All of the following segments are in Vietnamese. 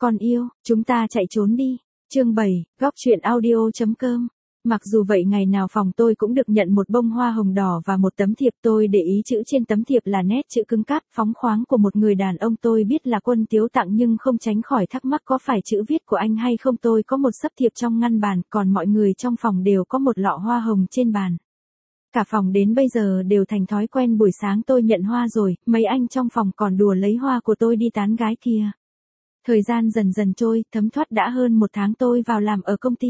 Con yêu, chúng ta chạy trốn đi. Chương 7, góc truyện audio.com. Mặc dù vậy ngày nào phòng tôi cũng được nhận một bông hoa hồng đỏ và một tấm thiệp, tôi để ý chữ trên tấm thiệp là nét chữ cứng cáp, phóng khoáng của một người đàn ông. Tôi biết là Quân Tiếu tặng nhưng không tránh khỏi thắc mắc có phải chữ viết của anh hay không. Tôi có một xấp thiệp trong ngăn bàn, còn mọi người trong phòng đều có một lọ hoa hồng trên bàn. Cả phòng đến bây giờ đều thành thói quen buổi sáng tôi nhận hoa rồi, mấy anh trong phòng còn đùa lấy hoa của tôi đi tán gái kia. Thời gian dần dần trôi, thấm thoát đã hơn một tháng tôi vào làm ở công ty.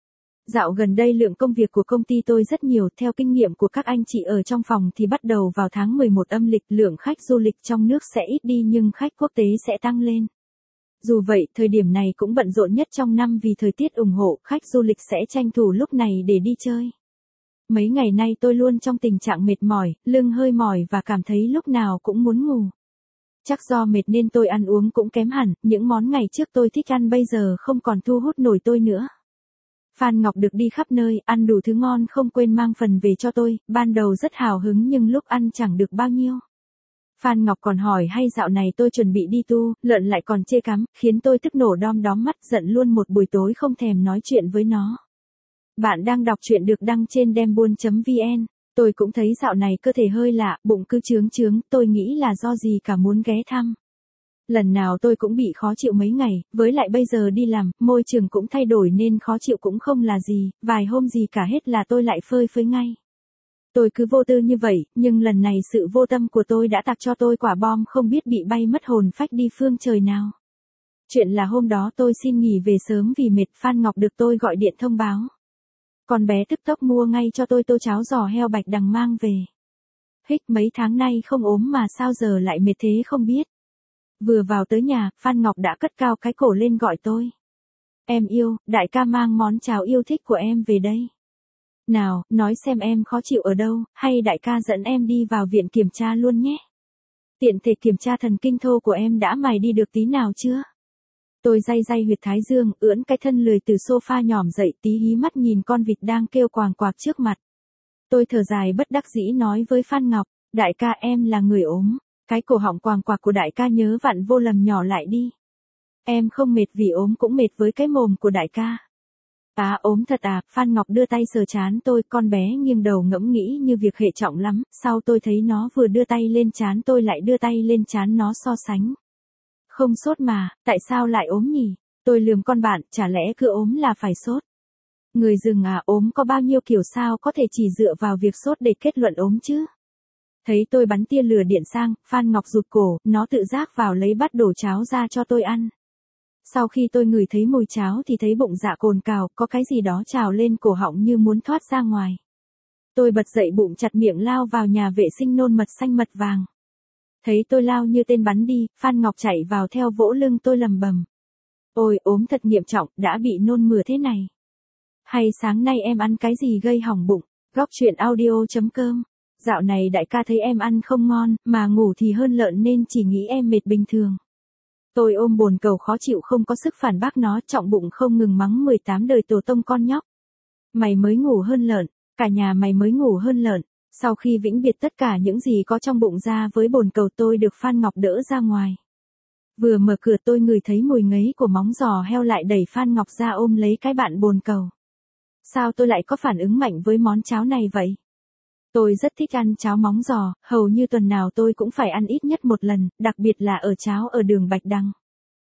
Dạo gần đây lượng công việc của công ty tôi rất nhiều, theo kinh nghiệm của các anh chị ở trong phòng thì bắt đầu vào tháng 11 âm lịch lượng khách du lịch trong nước sẽ ít đi nhưng khách quốc tế sẽ tăng lên. Dù vậy, thời điểm này cũng bận rộn nhất trong năm vì thời tiết ủng hộ, khách du lịch sẽ tranh thủ lúc này để đi chơi. Mấy ngày nay tôi luôn trong tình trạng mệt mỏi, lưng hơi mỏi và cảm thấy lúc nào cũng muốn ngủ. Chắc do mệt nên tôi ăn uống cũng kém hẳn, những món ngày trước tôi thích ăn bây giờ không còn thu hút nổi tôi nữa. Phan Ngọc được đi khắp nơi, ăn đủ thứ ngon không quên mang phần về cho tôi, ban đầu rất hào hứng nhưng lúc ăn chẳng được bao nhiêu. Phan Ngọc còn hỏi hay dạo này tôi chuẩn bị đi tu, lợn lại còn chê cắm, khiến tôi tức nổ đom đóm mắt, giận luôn một buổi tối không thèm nói chuyện với nó. Bạn đang đọc truyện được đăng trên dembuôn.vn. Tôi cũng thấy dạo này cơ thể hơi lạ, bụng cứ chướng chướng, tôi nghĩ là do gì cả muốn ghé thăm. Lần nào tôi cũng bị khó chịu mấy ngày, với lại bây giờ đi làm, môi trường cũng thay đổi nên khó chịu cũng không là gì, vài hôm gì cả hết là tôi lại phơi phới ngay. Tôi cứ vô tư như vậy, nhưng lần này sự vô tâm của tôi đã tạc cho tôi quả bom không biết bị bay mất hồn phách đi phương trời nào. Chuyện là hôm đó tôi xin nghỉ về sớm vì mệt, Phan Ngọc được tôi gọi điện thông báo. Con bé tức tốc mua ngay cho tôi tô cháo giò heo bạch đằng mang về. Hích, mấy tháng nay không ốm mà sao giờ lại mệt thế không biết. Vừa vào tới nhà, Phan Ngọc đã cất cao cái cổ lên gọi tôi. Em yêu, đại ca mang món cháo yêu thích của em về đây. Nào, nói xem em khó chịu ở đâu, hay đại ca dẫn em đi vào viện kiểm tra luôn nhé. Tiện thể kiểm tra thần kinh thô của em đã mài đi được tí nào chưa? Tôi day day huyệt thái dương, ưỡn cái thân lười từ sofa nhỏm dậy tí hí mắt nhìn con vịt đang kêu quàng quạc trước mặt. Tôi thở dài bất đắc dĩ nói với Phan Ngọc, đại ca em là người ốm. Cái cổ họng quàng quạc của đại ca nhớ vặn vô lầm nhỏ lại đi. Em không mệt vì ốm cũng mệt với cái mồm của đại ca. À ốm thật à, Phan Ngọc đưa tay sờ trán tôi, con bé nghiêng đầu ngẫm nghĩ như việc hệ trọng lắm, sau tôi thấy nó vừa đưa tay lên trán tôi lại đưa tay lên trán nó so sánh. Không sốt mà, tại sao lại ốm nhỉ? Tôi lườm con bạn, chả lẽ cứ ốm là phải sốt? Người rừng à, ốm có bao nhiêu kiểu sao có thể chỉ dựa vào việc sốt để kết luận ốm chứ? Thấy tôi bắn tia lửa điện sang, Phan Ngọc rụt cổ, nó tự giác vào lấy bát đổ cháo ra cho tôi ăn. Sau khi tôi ngửi thấy mùi cháo thì thấy bụng dạ cồn cào, có cái gì đó trào lên cổ họng như muốn thoát ra ngoài. Tôi bật dậy bụng chặt miệng lao vào nhà vệ sinh nôn mật xanh mật vàng. Thấy tôi lao như tên bắn đi, Phan Ngọc chạy vào theo vỗ lưng tôi lầm bầm. Ôi, ốm thật nghiêm trọng, đã bị nôn mửa thế này. Hay sáng nay em ăn cái gì gây hỏng bụng? Góc truyện audio.com. Dạo này đại ca thấy em ăn không ngon, mà ngủ thì hơn lợn nên chỉ nghĩ em mệt bình thường. Tôi ôm bồn cầu khó chịu không có sức phản bác nó, trọng bụng không ngừng mắng 18 đời tổ tông con nhóc. Mày mới ngủ hơn lợn, cả nhà mày mới ngủ hơn lợn. Sau khi vĩnh biệt tất cả những gì có trong bụng ra với bồn cầu tôi được Phan Ngọc đỡ ra ngoài. Vừa mở cửa tôi ngửi thấy mùi ngấy của móng giò heo lại đẩy Phan Ngọc ra ôm lấy cái bạn bồn cầu. Sao tôi lại có phản ứng mạnh với món cháo này vậy? Tôi rất thích ăn cháo móng giò, hầu như tuần nào tôi cũng phải ăn ít nhất một lần, đặc biệt là ở cháo ở đường Bạch Đằng.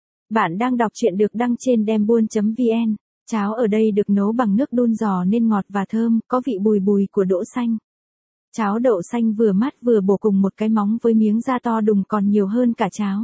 Bạn đang đọc truyện được đăng trên dembuôn.vn. Cháo ở đây được nấu bằng nước đun giò nên ngọt và thơm, có vị bùi bùi của đỗ xanh. Cháo đậu xanh vừa mát vừa bổ cùng một cái móng với miếng da to đùng còn nhiều hơn cả cháo.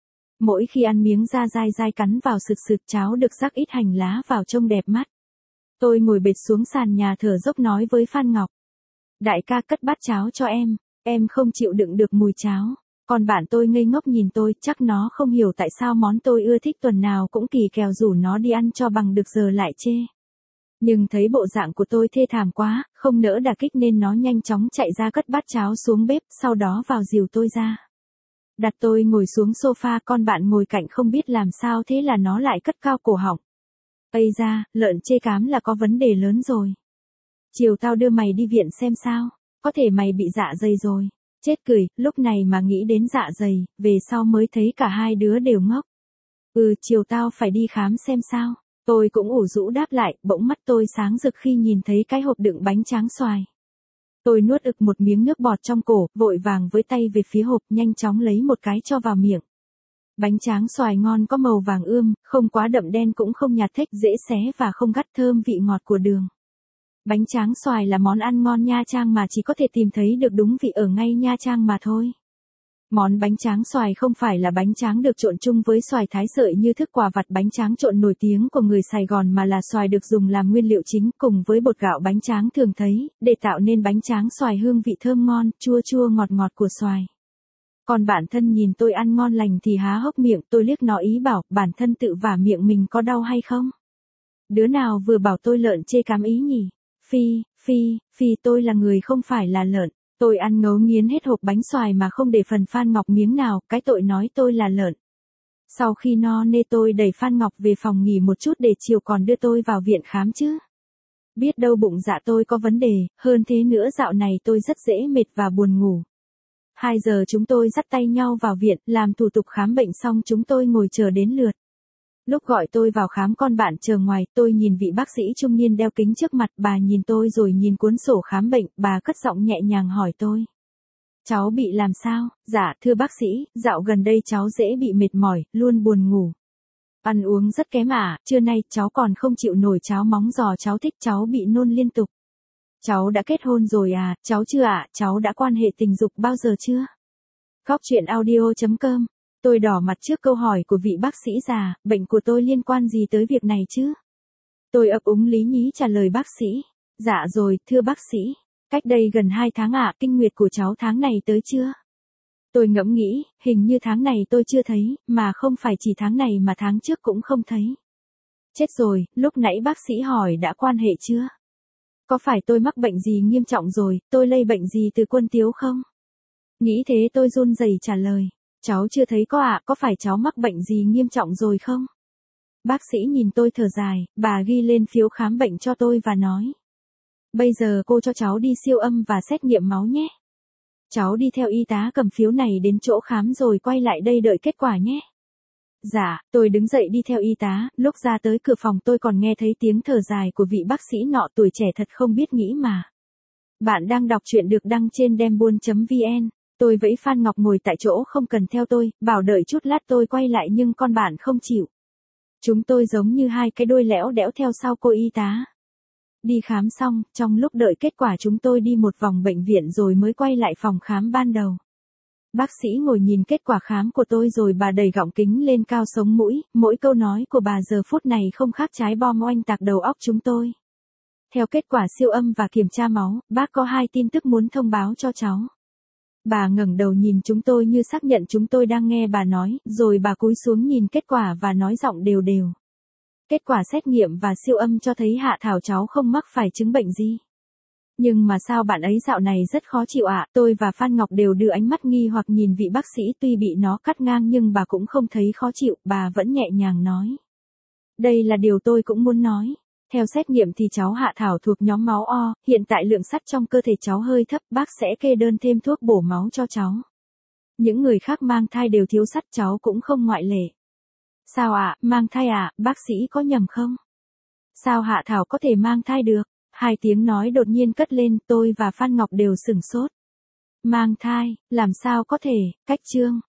Mỗi khi ăn miếng da dai dai cắn vào sực sực, cháo được rắc ít hành lá vào trông đẹp mắt. Tôi ngồi bệt xuống sàn nhà thở dốc nói với Phan Ngọc. Đại ca cất bát cháo cho em không chịu đựng được mùi cháo. Còn bạn tôi ngây ngốc nhìn tôi, chắc nó không hiểu tại sao món tôi ưa thích tuần nào cũng kỳ kèo rủ nó đi ăn cho bằng được giờ lại chê. Nhưng thấy bộ dạng của tôi thê thảm quá, không nỡ đả kích nên nó nhanh chóng chạy ra cất bát cháo xuống bếp, sau đó vào dìu tôi ra. Đặt tôi ngồi xuống sofa, con bạn ngồi cạnh không biết làm sao thế là nó lại cất cao cổ họng. Ây da, lợn chê cám là có vấn đề lớn rồi. Chiều tao đưa mày đi viện xem sao, có thể mày bị dạ dày rồi. Chết cười, lúc này mà nghĩ đến dạ dày, về sau mới thấy cả hai đứa đều ngốc. Chiều tao phải đi khám xem sao. Tôi cũng ủ rũ đáp lại, bỗng mắt tôi sáng rực khi nhìn thấy cái hộp đựng bánh tráng xoài. Tôi nuốt ực một miếng nước bọt trong cổ, vội vàng với tay về phía hộp, nhanh chóng lấy một cái cho vào miệng. Bánh tráng xoài ngon, có màu vàng ươm, không quá đậm đen cũng không nhạt thếch, dễ xé và không gắt, thơm vị ngọt của đường. Bánh tráng xoài là món ăn ngon Nha Trang mà chỉ có thể tìm thấy được đúng vị ở ngay Nha Trang mà thôi. Món bánh tráng xoài không phải là bánh tráng được trộn chung với xoài thái sợi như thức quà vặt bánh tráng trộn nổi tiếng của người Sài Gòn, mà là xoài được dùng làm nguyên liệu chính cùng với bột gạo bánh tráng thường thấy, để tạo nên bánh tráng xoài hương vị thơm ngon, chua chua ngọt ngọt của xoài. Còn bản thân nhìn tôi ăn ngon lành thì há hốc miệng, tôi liếc nó ý bảo, bản thân tự vả miệng mình có đau hay không? Đứa nào vừa bảo tôi lợn chê cám ý nhỉ? Phi, tôi là người không phải là lợn. Tôi ăn ngấu nghiến hết hộp bánh xoài mà không để phần Phan Ngọc miếng nào, cái tội nói tôi là lợn. Sau khi no nê tôi đẩy Phan Ngọc về phòng nghỉ một chút để chiều còn đưa tôi vào viện khám chứ. Biết đâu bụng dạ tôi có vấn đề, hơn thế nữa dạo này tôi rất dễ mệt và buồn ngủ. 2 giờ chúng tôi dắt tay nhau vào viện, làm thủ tục khám bệnh xong chúng tôi ngồi chờ đến lượt. Lúc gọi tôi vào khám con bạn chờ ngoài, tôi nhìn vị bác sĩ trung niên đeo kính trước mặt, bà nhìn tôi rồi nhìn cuốn sổ khám bệnh, bà cất giọng nhẹ nhàng hỏi tôi. Cháu bị làm sao? Dạ, thưa bác sĩ, dạo gần đây cháu dễ bị mệt mỏi, luôn buồn ngủ. Ăn uống rất kém ạ, trưa nay cháu còn không chịu nổi cháo móng giò cháu thích, cháu bị nôn liên tục. Cháu đã kết hôn rồi à? Cháu chưa ạ, cháu đã quan hệ tình dục bao giờ chưa? Góc chuyện audio.com. Tôi đỏ mặt trước câu hỏi của vị bác sĩ già, bệnh của tôi liên quan gì tới việc này chứ? Tôi ấp úng lý nhí trả lời bác sĩ. Dạ rồi, thưa bác sĩ. Cách đây gần 2 tháng ạ, kinh nguyệt của cháu tháng này tới chưa? Tôi ngẫm nghĩ, hình như tháng này tôi chưa thấy, mà không phải chỉ tháng này mà tháng trước cũng không thấy. Chết rồi, lúc nãy bác sĩ hỏi đã quan hệ chưa? Có phải tôi mắc bệnh gì nghiêm trọng rồi, tôi lây bệnh gì từ Quân Tiếu không? Nghĩ thế tôi run rẩy trả lời. Cháu chưa thấy có ạ, có phải cháu mắc bệnh gì nghiêm trọng rồi không? Bác sĩ nhìn tôi thở dài, bà ghi lên phiếu khám bệnh cho tôi và nói. Bây giờ cô cho cháu đi siêu âm và xét nghiệm máu nhé. Cháu đi theo y tá cầm phiếu này đến chỗ khám rồi quay lại đây đợi kết quả nhé. Dạ, tôi đứng dậy đi theo y tá, lúc ra tới cửa phòng tôi còn nghe thấy tiếng thở dài của vị bác sĩ nọ, tuổi trẻ thật không biết nghĩ mà. Bạn đang đọc truyện được đăng trên dembuôn.vn. Tôi vẫy Phan Ngọc ngồi tại chỗ không cần theo tôi, bảo đợi chút lát tôi quay lại nhưng con bạn không chịu. Chúng tôi giống như hai cái đuôi lẽo đẽo theo sau cô y tá. Đi khám xong, trong lúc đợi kết quả chúng tôi đi một vòng bệnh viện rồi mới quay lại phòng khám ban đầu. Bác sĩ ngồi nhìn kết quả khám của tôi rồi bà đẩy gọng kính lên cao sống mũi, mỗi câu nói của bà giờ phút này không khác trái bom oanh tạc đầu óc chúng tôi. Theo kết quả siêu âm và kiểm tra máu, bác có 2 tin tức muốn thông báo cho cháu. Bà ngẩng đầu nhìn chúng tôi như xác nhận chúng tôi đang nghe bà nói, rồi bà cúi xuống nhìn kết quả và nói giọng đều đều. Kết quả xét nghiệm và siêu âm cho thấy Hạ Thảo cháu không mắc phải chứng bệnh gì. Nhưng mà sao bạn ấy dạo này rất khó chịu ạ? Tôi và Phan Ngọc đều đưa ánh mắt nghi hoặc nhìn vị bác sĩ, tuy bị nó cắt ngang nhưng bà cũng không thấy khó chịu, bà vẫn nhẹ nhàng nói. Đây là điều tôi cũng muốn nói. Theo xét nghiệm thì cháu Hạ Thảo thuộc nhóm máu O, hiện tại lượng sắt trong cơ thể cháu hơi thấp, bác sẽ kê đơn thêm thuốc bổ máu cho cháu. Những người khác mang thai đều thiếu sắt, cháu cũng không ngoại lệ. Sao ạ, mang thai ạ, bác sĩ có nhầm không? Sao Hạ Thảo có thể mang thai được? 2 tiếng nói đột nhiên cất lên, tôi và Phan Ngọc đều sửng sốt. Mang thai, làm sao có thể, cách chương.